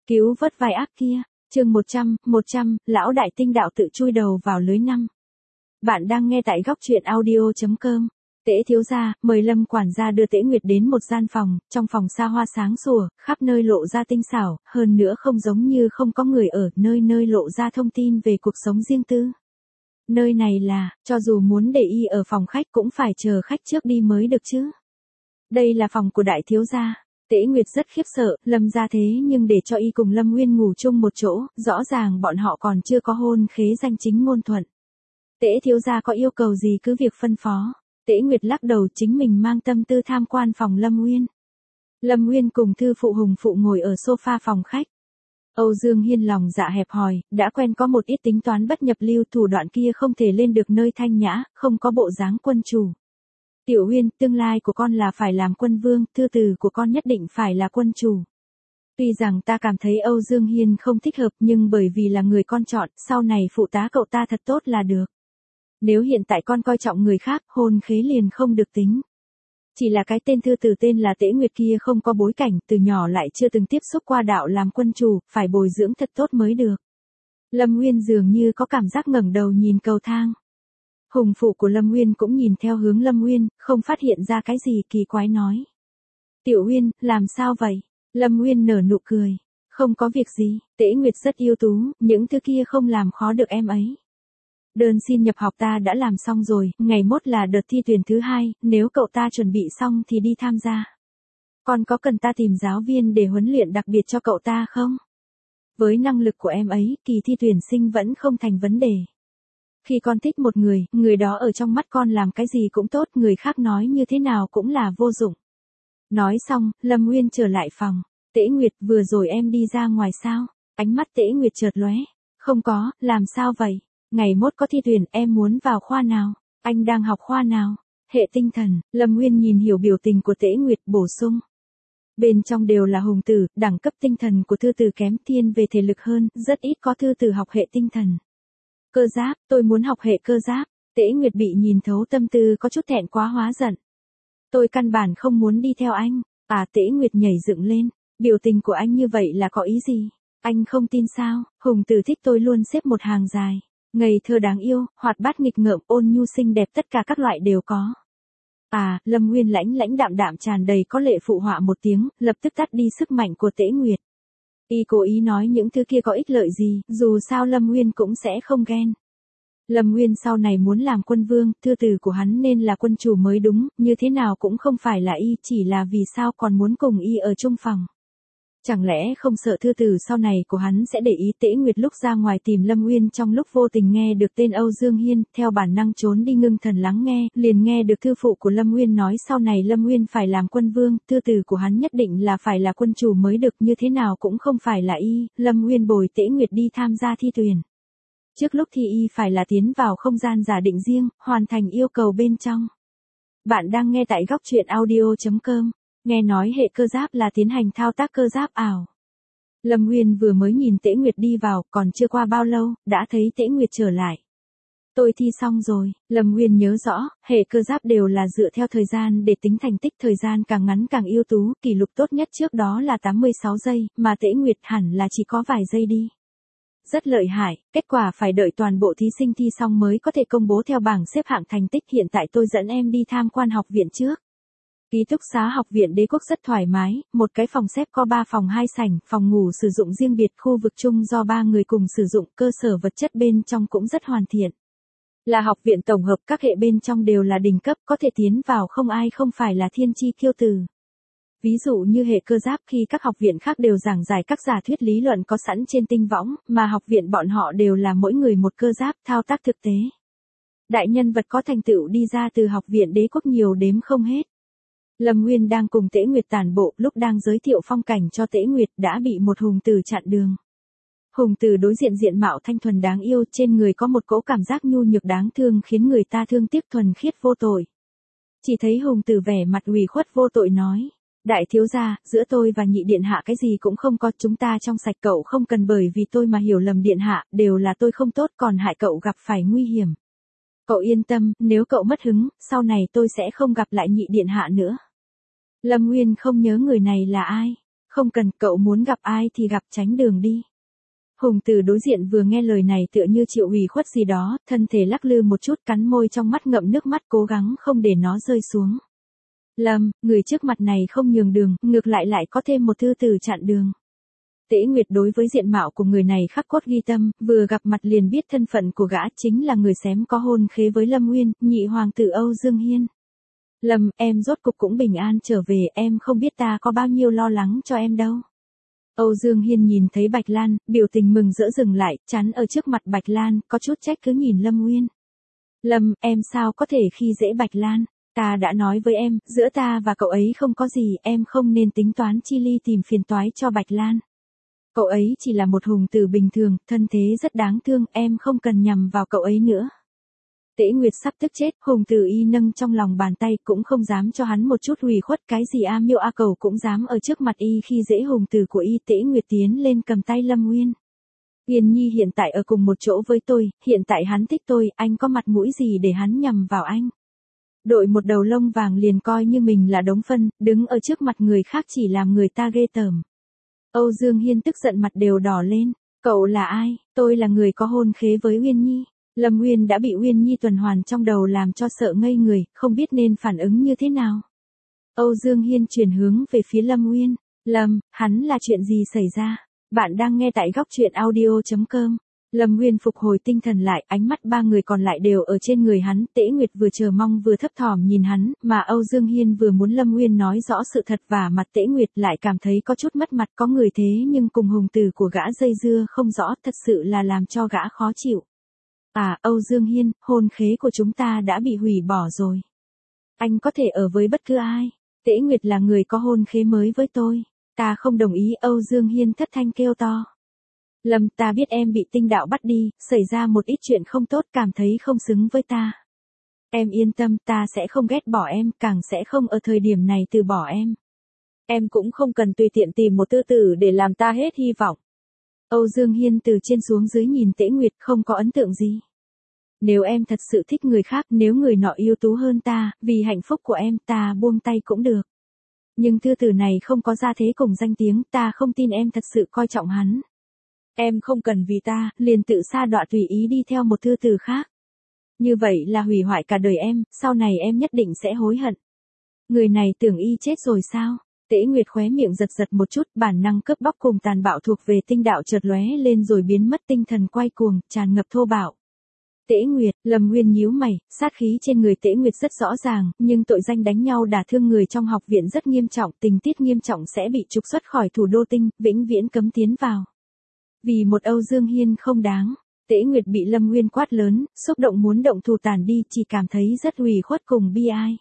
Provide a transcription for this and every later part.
Cứu vớt vai ác kia, chương 100, lão đại tinh đạo tự chui đầu vào lưới năm. Bạn đang nghe tại góc truyện audio.com. Tễ thiếu gia, mời Lâm quản gia đưa Tễ Nguyệt đến một gian phòng, trong phòng xa hoa sáng sủa, khắp nơi lộ ra tinh xảo, hơn nữa không giống như không có người ở, nơi nơi lộ ra thông tin về cuộc sống riêng tư. Nơi này là, cho dù muốn để y ở phòng khách cũng phải chờ khách trước đi mới được chứ. Đây là phòng của đại thiếu gia. Tễ Nguyệt rất khiếp sợ, Lâm gia thế nhưng để cho y cùng Lâm Nguyên ngủ chung một chỗ, rõ ràng bọn họ còn chưa có hôn khế danh chính ngôn thuận. Tễ thiếu gia có yêu cầu gì cứ việc phân phó. Tễ Nguyệt lắc đầu, chính mình mang tâm tư tham quan phòng Lâm Nguyên. Lâm Nguyên cùng thư phụ Hùng phụ ngồi ở sofa phòng khách. Âu Dương Hiên lòng dạ hẹp hòi, đã quen có một ít tính toán bất nhập lưu, thủ đoạn kia không thể lên được nơi thanh nhã, không có bộ dáng quân chủ. Tiểu Huyên, tương lai của con là phải làm quân vương, thư tử của con nhất định phải là quân chủ. Tuy rằng ta cảm thấy Âu Dương Hiên không thích hợp, nhưng bởi vì là người con chọn, sau này phụ tá cậu ta thật tốt là được. Nếu hiện tại con coi trọng người khác, hôn khế liền không được tính. Chỉ là cái tên thư tử tên là Tễ Nguyệt kia không có bối cảnh, từ nhỏ lại chưa từng tiếp xúc qua đạo làm quân chủ, phải bồi dưỡng thật tốt mới được. Lâm Nguyên dường như có cảm giác ngẩng đầu nhìn cầu thang. Hùng phụ của Lâm Nguyên cũng nhìn theo hướng Lâm Nguyên, không phát hiện ra cái gì, kỳ quái nói. Tiểu Huyên, làm sao vậy? Lâm Nguyên nở nụ cười. Không có việc gì, Tễ Nguyệt rất ưu tú, những thứ kia không làm khó được em ấy. Đơn xin nhập học ta đã làm xong rồi, ngày mốt là đợt thi tuyển thứ 2, nếu cậu ta chuẩn bị xong thì đi tham gia. Còn có cần ta tìm giáo viên để huấn luyện đặc biệt cho cậu ta không? Với năng lực của em ấy, kỳ thi tuyển sinh vẫn không thành vấn đề. Khi con thích một người, người đó ở trong mắt con làm cái gì cũng tốt, người khác nói như thế nào cũng là vô dụng. Nói xong, Lâm Nguyên trở lại phòng. Tễ Nguyệt, vừa rồi em đi ra ngoài sao? Ánh mắt Tễ Nguyệt chợt lóe. Không có, làm sao vậy? Ngày mốt có thi tuyển, em muốn vào khoa nào? Anh đang học khoa nào? Hệ tinh thần. Lâm Nguyên nhìn hiểu biểu tình của Tễ Nguyệt, bổ sung. Bên trong đều là hùng tử, đẳng cấp tinh thần của thư tử kém, thiên về thể lực hơn, rất ít có thư tử học hệ tinh thần. Cơ giáp, tôi muốn học hệ cơ giáp. Tễ Nguyệt bị nhìn thấu tâm tư, có chút thẹn quá hóa giận. Tôi căn bản không muốn đi theo anh. Tễ Nguyệt nhảy dựng lên. Biểu tình của anh như vậy là có ý gì? Anh không tin sao? Hùng tử thích tôi luôn xếp một hàng dài. Ngây thơ đáng yêu, hoạt bát nghịch ngợm, ôn nhu xinh đẹp, tất cả các loại đều có. Lâm Nguyên lãnh đạm tràn đầy có lệ phụ họa một tiếng, lập tức tắt đi sức mạnh của Tễ Nguyệt. Y cố ý nói những thứ kia có ích lợi gì, dù sao Lâm Nguyên cũng sẽ không ghen. Lâm Nguyên sau này muốn làm quân vương, thư tử của hắn nên là quân chủ mới đúng, như thế nào cũng không phải là y, chỉ là vì sao còn muốn cùng y ở chung phòng. Chẳng lẽ không sợ thư tử sau này của hắn sẽ để ý? Tễ Nguyệt lúc ra ngoài tìm Lâm Nguyên trong lúc vô tình nghe được tên Âu Dương Hiên, theo bản năng trốn đi ngưng thần lắng nghe, liền nghe được thư phụ của Lâm Nguyên nói sau này Lâm Nguyên phải làm quân vương, thư tử của hắn nhất định là phải là quân chủ mới được, như thế nào cũng không phải là y. Lâm Nguyên bồi Tễ Nguyệt đi tham gia thi tuyển. Trước lúc thi y phải là tiến vào không gian giả định riêng, hoàn thành yêu cầu bên trong. Bạn đang nghe tại góc truyện audio.com. Nghe nói hệ cơ giáp là tiến hành thao tác cơ giáp ảo. Lâm Nguyên vừa mới nhìn Tễ Nguyệt đi vào, còn chưa qua bao lâu, đã thấy Tễ Nguyệt trở lại. Tôi thi xong rồi. Lâm Nguyên nhớ rõ, hệ cơ giáp đều là dựa theo thời gian để tính thành tích, thời gian càng ngắn càng ưu tú, kỷ lục tốt nhất trước đó là 86 giây, mà Tễ Nguyệt hẳn là chỉ có vài giây đi. Rất lợi hại, kết quả phải đợi toàn bộ thí sinh thi xong mới có thể công bố theo bảng xếp hạng thành tích. Hiện tại tôi dẫn em đi tham quan học viện trước. Ký túc xá học viện Đế Quốc rất thoải mái, một cái phòng xếp có 3 phòng 2 sảnh, phòng ngủ sử dụng riêng biệt, khu vực chung do 3 người cùng sử dụng, cơ sở vật chất bên trong cũng rất hoàn thiện. Là học viện tổng hợp, các hệ bên trong đều là đỉnh cấp, có thể tiến vào không ai không phải là thiên chi kiêu tử. Ví dụ như hệ cơ giáp, khi các học viện khác đều giảng giải các giả thuyết lý luận có sẵn trên tinh võng, mà học viện bọn họ đều là mỗi người một cơ giáp, thao tác thực tế. Đại nhân vật có thành tựu đi ra từ học viện Đế Quốc nhiều đếm không hết. Lâm Nguyên đang cùng Tễ Nguyệt tản bộ, lúc đang giới thiệu phong cảnh cho Tễ Nguyệt đã bị một hùng tử chặn đường. Hùng tử đối diện diện mạo thanh thuần đáng yêu, trên người có một cỗ cảm giác nhu nhược đáng thương khiến người ta thương tiếc, thuần khiết vô tội. Chỉ thấy hùng tử vẻ mặt ủy khuất vô tội nói. Đại thiếu gia, giữa tôi và nhị điện hạ cái gì cũng không có, chúng ta trong sạch, cậu không cần bởi vì tôi mà hiểu lầm điện hạ, đều là tôi không tốt còn hại cậu gặp phải nguy hiểm. Cậu yên tâm, nếu cậu mất hứng, sau này tôi sẽ không gặp lại nhị điện hạ nữa. Lâm Nguyên không nhớ người này là ai. Không cần, cậu muốn gặp ai thì gặp, tránh đường đi. Hùng Từ đối diện vừa nghe lời này tựa như chịu ủy khuất gì đó, thân thể lắc lư một chút, cắn môi, trong mắt ngậm nước mắt, cố gắng không để nó rơi xuống. Lâm, người trước mặt này không nhường đường, ngược lại có thêm một thư từ chặn đường. Tễ Nguyệt đối với diện mạo của người này khắc cốt ghi tâm, vừa gặp mặt liền biết thân phận của gã chính là người xém có hôn khế với Lâm Nguyên, nhị hoàng tử Âu Dương Hiên. Lâm, em rốt cục cũng bình an trở về, em không biết ta có bao nhiêu lo lắng cho em đâu. Âu Dương Hiên nhìn thấy Bạch Lan, biểu tình mừng rỡ dừng lại, chắn ở trước mặt Bạch Lan, có chút trách cứ nhìn Lâm Nguyên. Lâm, em sao có thể khi dễ Bạch Lan? Ta đã nói với em, giữa ta và cậu ấy không có gì, em không nên tính toán chi ly tìm phiền toái cho Bạch Lan. Cậu ấy chỉ là một hùng tử bình thường, thân thế rất đáng thương, em không cần nhằm vào cậu ấy nữa. Tễ Nguyệt sắp tức chết, hùng tử y nâng trong lòng bàn tay, cũng không dám cho hắn một chút hủy khuất, cái gì A Miêu A Cầu cũng dám ở trước mặt y khi dễ hùng tử của y. Tễ Nguyệt tiến lên cầm tay Lâm Nguyên. Uyên Nhi hiện tại ở cùng một chỗ với tôi, hiện tại hắn thích tôi, anh có mặt mũi gì để hắn nhằm vào anh? Đội một đầu lông vàng liền coi như mình là đống phân, đứng ở trước mặt người khác chỉ làm người ta ghê tởm. Âu Dương Hiên tức giận mặt đều đỏ lên. Cậu là ai? Tôi là người có hôn khế với Uyên Nhi. Lâm Nguyên đã bị Uyên Nhi tuần hoàn trong đầu làm cho sợ ngây người, không biết nên phản ứng như thế nào. Âu Dương Hiên chuyển hướng về phía Lâm Nguyên. Lâm, hắn là chuyện gì xảy ra? Bạn đang nghe tại góc truyện audio.com. Lâm Nguyên phục hồi tinh thần lại, ánh mắt ba người còn lại đều ở trên người hắn. Tễ Nguyệt vừa chờ mong vừa thấp thỏm nhìn hắn, mà Âu Dương Hiên vừa muốn Lâm Nguyên nói rõ sự thật và mặt Tễ Nguyệt lại cảm thấy có chút mất mặt. Có người thế nhưng cùng hùng tử của gã dây dưa không rõ, thật sự là làm cho gã khó chịu. À, Âu Dương Hiên, hôn khế của chúng ta đã bị hủy bỏ rồi. Anh có thể ở với bất cứ ai. Tễ Nguyệt là người có hôn khế mới với tôi. Ta không đồng ý. Âu Dương Hiên thất thanh kêu to. Lâm, ta biết em bị tinh đạo bắt đi, xảy ra một ít chuyện không tốt, cảm thấy không xứng với ta. Em yên tâm, ta sẽ không ghét bỏ em, càng sẽ không ở thời điểm này từ bỏ em. Em cũng không cần tùy tiện tìm một tư tử để làm ta hết hy vọng. Âu Dương Hiên từ trên xuống dưới nhìn Tễ Nguyệt, không có ấn tượng gì. Nếu em thật sự thích người khác, nếu người nọ ưu tú hơn ta, vì hạnh phúc của em, ta buông tay cũng được. Nhưng thư tử này không có gia thế cùng danh tiếng, ta không tin em thật sự coi trọng hắn. Em không cần vì ta, liền tự sa đọa tùy ý đi theo một thư tử khác. Như vậy là hủy hoại cả đời em, sau này em nhất định sẽ hối hận. Người này tưởng y chết rồi sao? Tễ Nguyệt khóe miệng giật giật một chút, bản năng cướp bóc cùng tàn bạo thuộc về tinh đạo chợt lóe lên rồi biến mất, tinh thần quay cuồng, tràn ngập thô bạo. Tễ Nguyệt, Lâm Nguyên nhíu mày, sát khí trên người Tễ Nguyệt rất rõ ràng, nhưng tội danh đánh nhau đả thương người trong học viện rất nghiêm trọng, tình tiết nghiêm trọng sẽ bị trục xuất khỏi thủ đô tinh, vĩnh viễn cấm tiến vào. Vì một Âu Dương Hiên không đáng, Tễ Nguyệt bị Lâm Nguyên quát lớn, xúc động muốn động thủ tàn đi, chỉ cảm thấy rất ủy khuất cùng bi ai.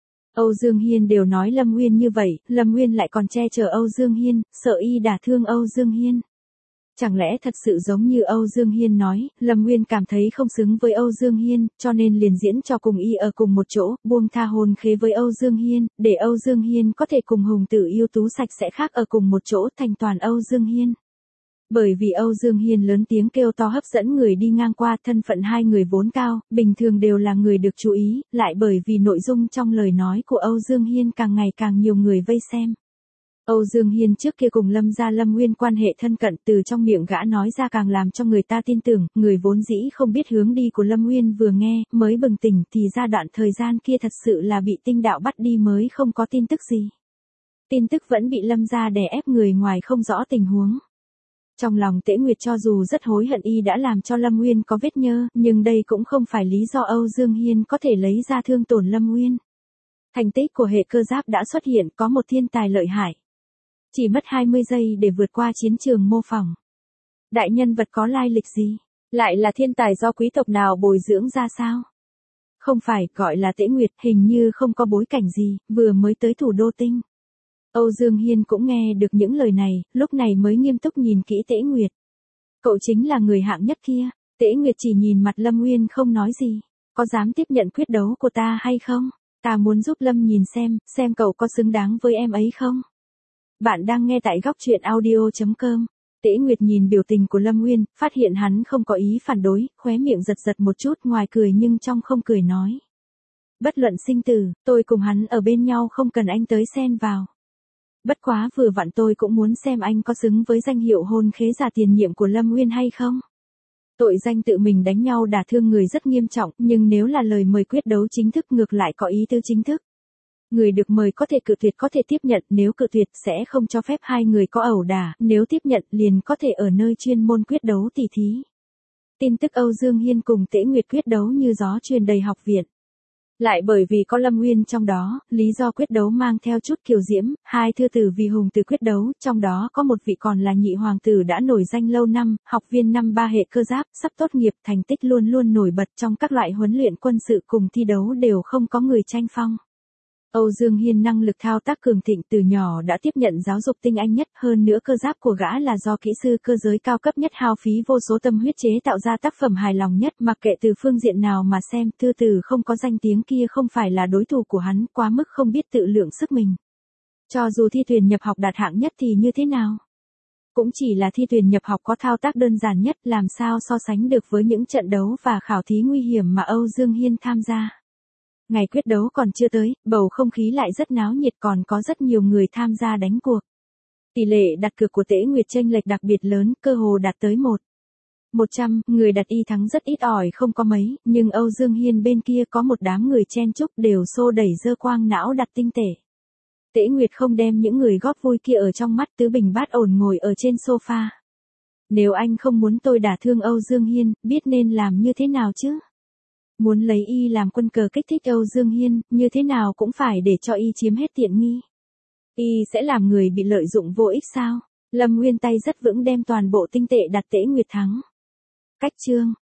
Âu Dương Hiên đều nói Lâm Nguyên như vậy, Lâm Nguyên lại còn che chở Âu Dương Hiên, sợ y đả thương Âu Dương Hiên. Chẳng lẽ thật sự giống như Âu Dương Hiên nói, Lâm Nguyên cảm thấy không xứng với Âu Dương Hiên, cho nên liền diễn cho cùng y ở cùng một chỗ, buông tha hôn khế với Âu Dương Hiên, để Âu Dương Hiên có thể cùng hùng tử ưu tú sạch sẽ khác ở cùng một chỗ, thành toàn Âu Dương Hiên. Bởi vì Âu Dương Hiên lớn tiếng kêu to hấp dẫn người đi ngang qua, thân phận hai người vốn cao, bình thường đều là người được chú ý, lại bởi vì nội dung trong lời nói của Âu Dương Hiên càng ngày càng nhiều người vây xem. Âu Dương Hiên trước kia cùng Lâm gia Lâm Nguyên quan hệ thân cận, từ trong miệng gã nói ra càng làm cho người ta tin tưởng, người vốn dĩ không biết hướng đi của Lâm Nguyên vừa nghe, mới bừng tỉnh thì ra đoạn thời gian kia thật sự là bị tinh đạo bắt đi mới không có tin tức gì. Tin tức vẫn bị Lâm gia đè ép người ngoài không rõ tình huống. Trong lòng Tễ Nguyệt cho dù rất hối hận y đã làm cho Lâm Nguyên có vết nhơ, nhưng đây cũng không phải lý do Âu Dương Hiên có thể lấy ra thương tổn Lâm Nguyên. Thành tích của hệ cơ giáp đã xuất hiện, có một thiên tài lợi hại. Chỉ mất 20 giây để vượt qua chiến trường mô phỏng. Đại nhân vật có lai lịch gì? Lại là thiên tài do quý tộc nào bồi dưỡng ra sao? Không phải, gọi là Tễ Nguyệt, hình như không có bối cảnh gì, vừa mới tới thủ đô tinh. Âu Dương Hiên cũng nghe được những lời này, lúc này mới nghiêm túc nhìn kỹ Tễ Nguyệt. Cậu chính là người hạng nhất kia. Tễ Nguyệt chỉ nhìn mặt Lâm Nguyên không nói gì. Có dám tiếp nhận quyết đấu của ta hay không? Ta muốn giúp Lâm nhìn xem cậu có xứng đáng với em ấy không? Bạn đang nghe tại góc truyện audio.com. Tễ Nguyệt nhìn biểu tình của Lâm Nguyên, phát hiện hắn không có ý phản đối, khóe miệng giật giật một chút, ngoài cười nhưng trong không cười nói. Bất luận sinh tử, tôi cùng hắn ở bên nhau không cần anh tới xen vào. Bất quá vừa vặn tôi cũng muốn xem anh có xứng với danh hiệu hôn khế giả tiền nhiệm của Lâm Uyên hay không. Tội danh tự mình đánh nhau đả thương người rất nghiêm trọng, nhưng nếu là lời mời quyết đấu chính thức ngược lại có ý tứ chính thức. Người được mời có thể cự tuyệt có thể tiếp nhận, nếu cự tuyệt sẽ không cho phép hai người có ẩu đả, nếu tiếp nhận liền có thể ở nơi chuyên môn quyết đấu tỉ thí. Tin tức Âu Dương Hiên cùng Tễ Nguyệt quyết đấu như gió truyền đầy học viện. Lại bởi vì có Lâm Uyên trong đó, lý do quyết đấu mang theo chút kiều diễm, hai thư tử vì hùng từ quyết đấu, trong đó có một vị còn là nhị hoàng tử đã nổi danh lâu năm, học viên năm 3 hệ cơ giáp, sắp tốt nghiệp, thành tích luôn luôn nổi bật trong các loại huấn luyện quân sự cùng thi đấu đều không có người tranh phong. Âu Dương Hiên năng lực thao tác cường thịnh từ nhỏ đã tiếp nhận giáo dục tinh anh nhất, hơn nữa cơ giáp của gã là do kỹ sư cơ giới cao cấp nhất hao phí vô số tâm huyết chế tạo ra tác phẩm hài lòng nhất, mặc kệ từ phương diện nào mà xem, thư tử không có danh tiếng kia không phải là đối thủ của hắn, quá mức không biết tự lượng sức mình. Cho dù thi tuyển nhập học đạt hạng nhất thì như thế nào? Cũng chỉ là thi tuyển nhập học có thao tác đơn giản nhất, làm sao so sánh được với những trận đấu và khảo thí nguy hiểm mà Âu Dương Hiên tham gia. Ngày quyết đấu còn chưa tới, bầu không khí lại rất náo nhiệt, còn có rất nhiều người tham gia đánh cuộc. Tỷ lệ đặt cược của Tễ Nguyệt chênh lệch đặc biệt lớn, cơ hồ đạt tới 100, người đặt y thắng rất ít ỏi không có mấy, nhưng Âu Dương Hiên bên kia có một đám người chen chúc đều xô đẩy dơ quang não đặt tinh tể. Tễ Nguyệt không đem những người góp vui kia ở trong mắt, tứ bình bát ổn ngồi ở trên sofa. Nếu anh không muốn tôi đả thương Âu Dương Hiên, biết nên làm như thế nào chứ? Muốn lấy y làm quân cờ kích thích Âu Dương Hiên, như thế nào cũng phải để cho y chiếm hết tiện nghi. Y sẽ làm người bị lợi dụng vô ích sao? Lâm Uyên tay rất vững đem toàn bộ tinh tệ đặt Tễ Nguyệt thắng. Cách chương